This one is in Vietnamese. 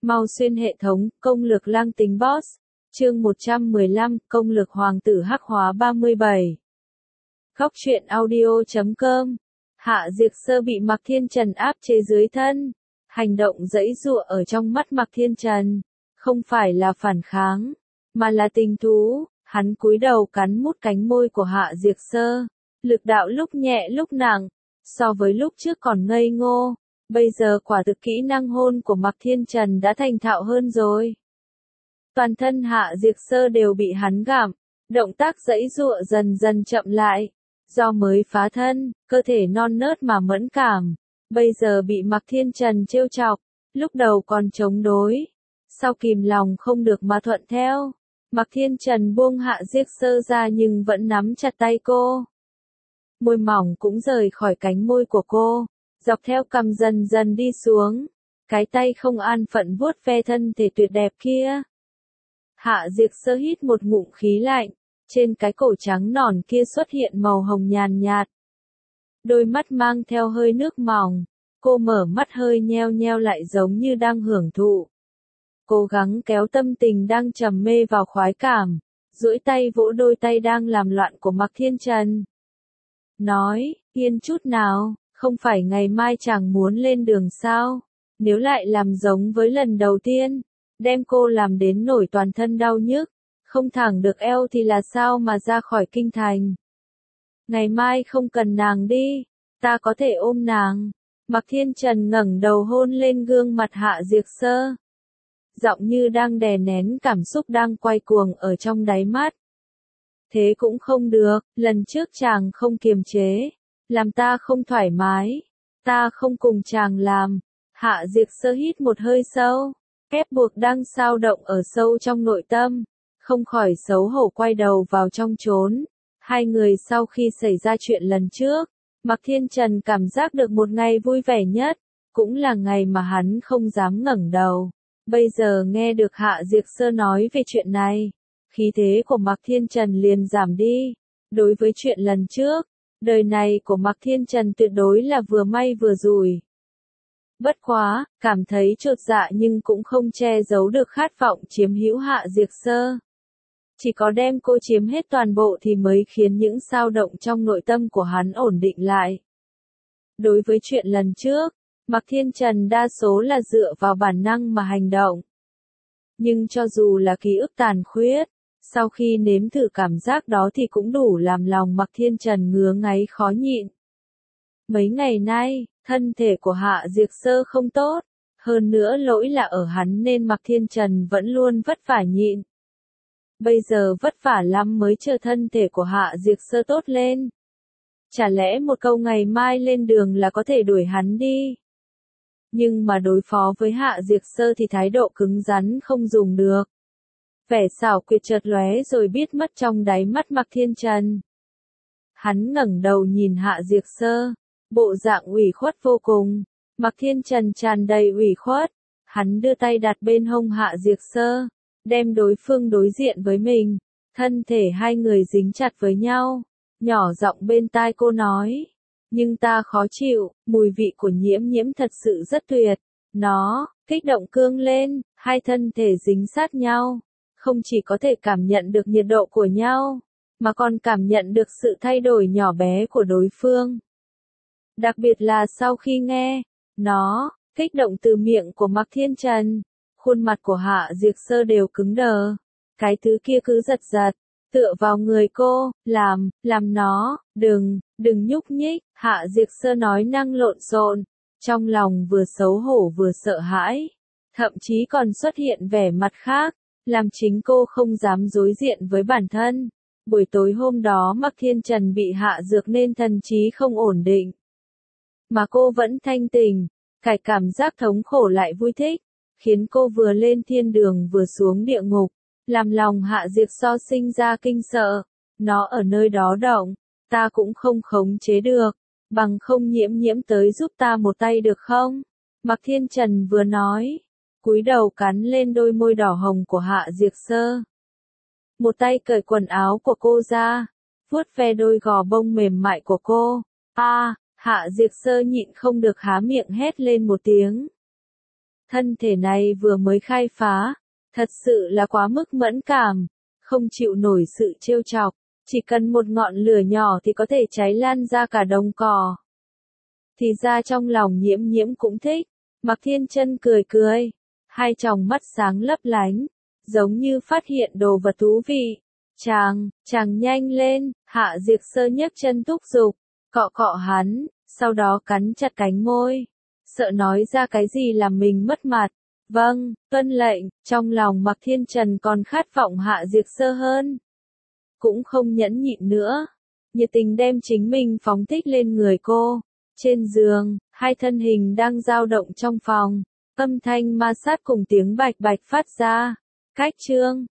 Mau xuyên hệ thống, công lược lang tính boss. Chương 115, công lược hoàng tử hắc hóa 37. Góc truyện audio.com. Hạ Diệt Sơ bị Mạc Thiên Trần áp chế dưới thân. Hành động giãy giụa ở trong mắt Mạc Thiên Trần, không phải là phản kháng, mà là tình thú. Hắn cúi đầu cắn mút cánh môi của Hạ Diệt Sơ. Lực đạo lúc nhẹ lúc nặng, so với lúc trước còn ngây ngô. Bây giờ quả thực kỹ năng hôn của Mạc Thiên Trần đã thành thạo hơn rồi. Toàn thân Hạ Diệt Sơ đều bị hắn gặm, động tác giãy giụa dần dần chậm lại. Do mới phá thân, cơ thể non nớt mà mẫn cảm, bây giờ bị Mạc Thiên Trần trêu chọc, lúc đầu còn chống đối, sau kìm lòng không được mà thuận theo. Mạc Thiên Trần buông Hạ Diệt Sơ ra nhưng vẫn nắm chặt tay cô. Môi mỏng cũng rời khỏi cánh môi của cô, dọc theo cằm dần dần đi xuống, cái tay không an phận vuốt ve thân thể tuyệt đẹp kia. Hạ Diệt Sơ hít một ngụm khí lạnh, trên cái cổ trắng nõn kia xuất hiện màu hồng nhàn nhạt. Đôi mắt mang theo hơi nước mỏng, cô mở mắt hơi nheo nheo lại giống như đang hưởng thụ. Cố gắng kéo tâm tình đang trầm mê vào khoái cảm, duỗi tay vỗ đôi tay đang làm loạn của Mạc Thiên Trần. Nói, yên chút nào, không phải ngày mai chàng muốn lên đường sao? Nếu lại làm giống với lần đầu tiên, đem cô làm đến nổi toàn thân đau nhức, không thẳng được eo thì là sao mà ra khỏi kinh thành? Ngày mai không cần nàng đi, ta có thể ôm nàng. Mạc Thiên Trần ngẩng đầu hôn lên gương mặt Hạ Diệt Sơ. Giọng như đang đè nén cảm xúc đang quay cuồng ở trong đáy mắt. Thế cũng không được, lần trước chàng không kiềm chế, làm ta không thoải mái, ta không cùng chàng làm. Hạ Diệt Sơ hít một hơi sâu, ép buộc đang xao động ở sâu trong nội tâm, không khỏi xấu hổ quay đầu vào trong trốn. Hai người sau khi xảy ra chuyện lần trước, Mạc Thiên Trần cảm giác được một ngày vui vẻ nhất, cũng là ngày mà hắn không dám ngẩng đầu. Bây giờ nghe được Hạ Diệt Sơ nói về chuyện này, khí thế của Mạc Thiên Trần liền giảm đi. Đối với chuyện lần trước, đời này của Mạc Thiên Trần tuyệt đối là vừa may vừa rủi. Bất quá, cảm thấy chột dạ nhưng cũng không che giấu được khát vọng chiếm hữu Hạ Diệt Sơ. Chỉ có đem cô chiếm hết toàn bộ thì mới khiến những xao động trong nội tâm của hắn ổn định lại. Đối với chuyện lần trước, Mạc Thiên Trần đa số là dựa vào bản năng mà hành động. Nhưng cho dù là ký ức tàn khuyết, sau khi nếm thử cảm giác đó thì cũng đủ làm lòng Mạc Thiên Trần ngứa ngáy khó nhịn. Mấy ngày nay, thân thể của Hạ Diệt Sơ không tốt, hơn nữa lỗi là ở hắn nên Mạc Thiên Trần vẫn luôn vất vả nhịn. Bây giờ vất vả lắm mới chờ thân thể của Hạ Diệt Sơ tốt lên. Chả lẽ một câu ngày mai lên đường là có thể đuổi hắn đi? Nhưng mà đối phó với Hạ Diệt Sơ thì thái độ cứng rắn không dùng được. Vẻ xảo quyệt chợt lóe rồi biết mất trong đáy mắt Mạc Thiên Trần. Hắn ngẩng đầu nhìn Hạ Diệt Sơ, bộ dạng ủy khuất vô cùng. Mạc Thiên Trần tràn đầy ủy khuất, hắn đưa tay đặt bên hông Hạ Diệt Sơ, đem đối phương đối diện với mình, thân thể hai người dính chặt với nhau, nhỏ giọng bên tai cô nói, nhưng ta khó chịu, mùi vị của Nhiễm Nhiễm thật sự rất tuyệt. Nó, kích động cương lên, hai thân thể dính sát nhau, không chỉ có thể cảm nhận được nhiệt độ của nhau, mà còn cảm nhận được sự thay đổi nhỏ bé của đối phương. Đặc biệt là sau khi nghe, nó, kích động từ miệng của Mạc Thiên Trần, khuôn mặt của Hạ Diệt Sơ đều cứng đờ. Cái thứ kia cứ giật giật, tựa vào người cô, làm nó, đừng nhúc nhích. Hạ Diệt Sơ nói năng lộn xộn, trong lòng vừa xấu hổ vừa sợ hãi, thậm chí còn xuất hiện vẻ mặt khác, làm chính cô không dám đối diện với bản thân. Buổi tối hôm đó Mạc Thiên Trần bị hạ dược nên thần trí không ổn định. Mà cô vẫn thanh tỉnh, cái cảm giác thống khổ lại vui thích, khiến cô vừa lên thiên đường vừa xuống địa ngục, làm lòng Hạ Diệt Sơ sinh ra kinh sợ. Nó ở nơi đó động, ta cũng không khống chế được, bằng không Nhiễm Nhiễm tới giúp ta một tay được không? Mạc Thiên Trần vừa nói, cúi đầu cắn lên đôi môi đỏ hồng của Hạ Diệt Sơ. Một tay cởi quần áo của cô ra, vuốt ve đôi gò bông mềm mại của cô. Hạ Diệt Sơ nhịn không được há miệng hét lên một tiếng. Thân thể này vừa mới khai phá, thật sự là quá mức mẫn cảm, không chịu nổi sự trêu chọc, chỉ cần một ngọn lửa nhỏ thì có thể cháy lan ra cả đồng cỏ. Thì ra trong lòng Nhiễm Nhiễm cũng thích. Mạc Thiên Chân cười cười, hai tròng mắt sáng lấp lánh, giống như phát hiện đồ vật thú vị. Chàng nhanh lên, Hạ Diệt Sơ nhấc chân thúc giục, cọ cọ hắn, sau đó cắn chặt cánh môi, sợ nói ra cái gì làm mình mất mặt. Vâng, tuân lệnh. Trong lòng Mạc Thiên Trần còn khát vọng Hạ Diệt Sơ hơn, cũng không nhẫn nhịn nữa, nhiệt tình đem chính mình phóng thích lên người cô. Trên giường, hai thân hình đang dao động trong phòng, âm thanh ma sát cùng tiếng bạch bạch phát ra. Cách chương